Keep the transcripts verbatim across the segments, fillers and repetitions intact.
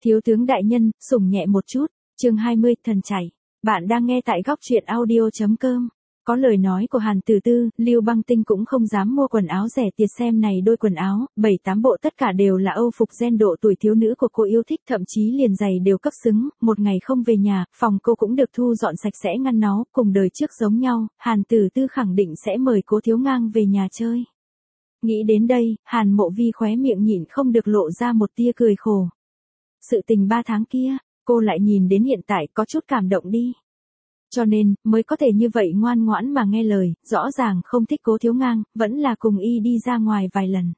Thiếu tướng đại nhân, sủng nhẹ một chút, chương hai mươi, thần chảy. Bạn đang nghe tại góc truyện audio.com. Có lời nói của Hàn Tử Tư, Lưu Băng Tinh cũng không dám mua quần áo rẻ tiền, xem này đôi quần áo, bảy tám bộ tất cả đều là Âu phục gen độ tuổi thiếu nữ của cô yêu thích, thậm chí liền giày đều cấp xứng, một ngày không về nhà, phòng cô cũng được thu dọn sạch sẽ ngăn nó, cùng đời trước giống nhau, Hàn Tử Tư khẳng định sẽ mời Cố Thiếu Ngang về nhà chơi. Nghĩ đến đây, Hàn Mộ Vi khóe miệng nhịn không được lộ ra một tia cười khổ. Sự tình ba tháng kia, cô lại nhìn đến hiện tại có chút cảm động đi. Cho nên, mới có thể như vậy ngoan ngoãn mà nghe lời, rõ ràng không thích Cố Thiếu Ngang, vẫn là cùng y đi ra ngoài vài lần.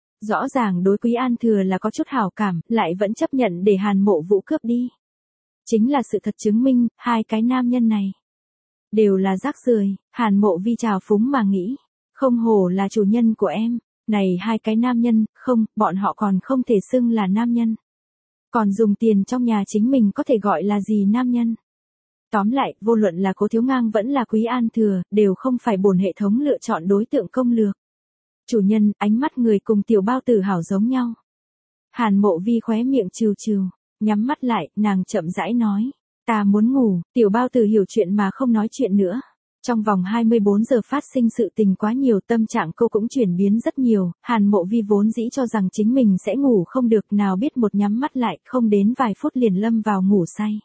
Rõ ràng đối Quý An Thừa là có chút hảo cảm, lại vẫn chấp nhận để Hàn Mộ Vũ cướp đi. Chính là sự thật chứng minh, hai cái nam nhân này đều là rác rưởi. Hàn Mộ Vi trào phúng mà nghĩ, không hổ là chủ nhân của em, này hai cái nam nhân, không, bọn họ còn không thể xưng là nam nhân. Còn dùng tiền trong nhà chính mình có thể gọi là gì nam nhân. Tóm lại, vô luận là Cố Thiếu Ngang vẫn là Quý An Thừa, đều không phải bổn hệ thống lựa chọn đối tượng công lược. Chủ nhân, ánh mắt người cùng tiểu bao tử hảo giống nhau. Hàn Mộ Vi khóe miệng trừ trừ, nhắm mắt lại, nàng chậm rãi nói, ta muốn ngủ, tiểu bao tử hiểu chuyện mà không nói chuyện nữa. Trong vòng hai mươi bốn giờ phát sinh sự tình quá nhiều, tâm trạng cô cũng chuyển biến rất nhiều, Hàn Mộ Vi vốn dĩ cho rằng chính mình sẽ ngủ không được, nào biết một nhắm mắt lại, không đến vài phút liền lâm vào ngủ say.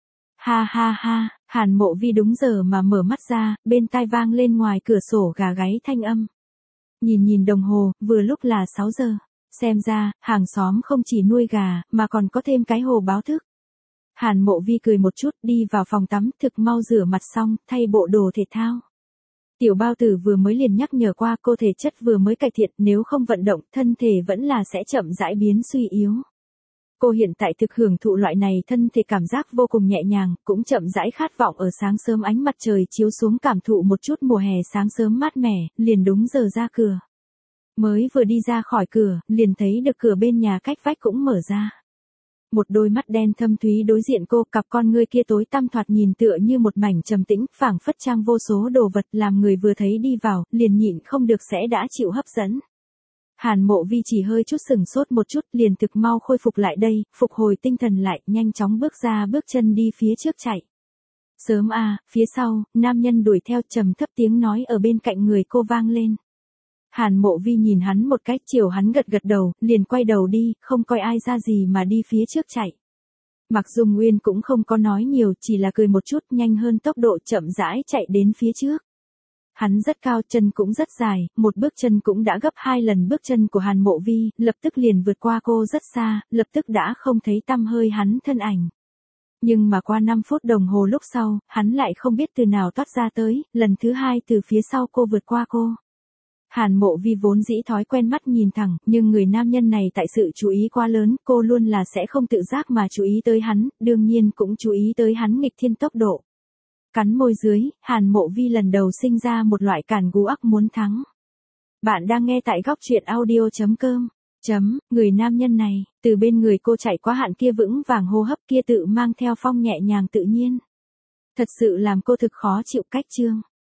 Ha ha ha, Hàn Mộ Vi đúng giờ mà mở mắt ra, bên tai vang lên ngoài cửa sổ gà gáy thanh âm. Nhìn nhìn đồng hồ, vừa lúc là sáu giờ, xem ra, hàng xóm không chỉ nuôi gà, mà còn có thêm cái hồ báo thức. Hàn Mộ Vi cười một chút, đi vào phòng tắm, thực mau rửa mặt xong, thay bộ đồ thể thao. Tiểu bao tử vừa mới liền nhắc nhở qua cô thể chất vừa mới cải thiện, nếu không vận động, thân thể vẫn là sẽ chậm rãi biến suy yếu. Cô hiện tại thực hưởng thụ loại này thân thể cảm giác vô cùng nhẹ nhàng, cũng chậm rãi khát vọng ở sáng sớm ánh mặt trời chiếu xuống cảm thụ một chút mùa hè sáng sớm mát mẻ, liền đúng giờ ra cửa. Mới vừa đi ra khỏi cửa, liền thấy được cửa bên nhà cách vách cũng mở ra. Một đôi mắt đen thâm thúy đối diện cô, cặp con ngươi kia tối tăm thoạt nhìn tựa như một mảnh trầm tĩnh, phảng phất trang vô số đồ vật, làm người vừa thấy đi vào, liền nhịn không được sẽ đã chịu hấp dẫn. Hàn Mộ Vi chỉ hơi chút sừng sốt một chút, liền thực mau khôi phục lại đây, phục hồi tinh thần lại, nhanh chóng bước ra bước chân đi phía trước chạy. Sớm à, phía sau, nam nhân đuổi theo, trầm thấp tiếng nói ở bên cạnh người cô vang lên. Hàn Mộ Vi nhìn hắn một cách, chiều hắn gật gật đầu, liền quay đầu đi, không coi ai ra gì mà đi phía trước chạy. Mặc Dung Nguyên cũng không có nói nhiều, chỉ là cười một chút, nhanh hơn tốc độ chậm rãi chạy đến phía trước. Hắn rất cao, chân cũng rất dài, một bước chân cũng đã gấp hai lần bước chân của Hàn Mộ Vi, lập tức liền vượt qua cô rất xa, lập tức đã không thấy tăm hơi hắn thân ảnh. Nhưng mà qua năm phút đồng hồ lúc sau, hắn lại không biết từ nào toát ra tới, lần thứ hai từ phía sau cô vượt qua cô. Hàn Mộ Vi vốn dĩ thói quen mắt nhìn thẳng, nhưng người nam nhân này tại sự chú ý quá lớn, cô luôn là sẽ không tự giác mà chú ý tới hắn, đương nhiên cũng chú ý tới hắn nghịch thiên tốc độ. Cắn môi dưới, Hàn Mộ Vi lần đầu sinh ra một loại càn gú ắc muốn thắng. Bạn đang nghe tại góc truyện audio.com. Chấm, người nam nhân này, từ bên người cô chạy qua hạn kia vững vàng hô hấp kia tự mang theo phong nhẹ nhàng tự nhiên. Thật sự làm cô thực khó chịu cách chương.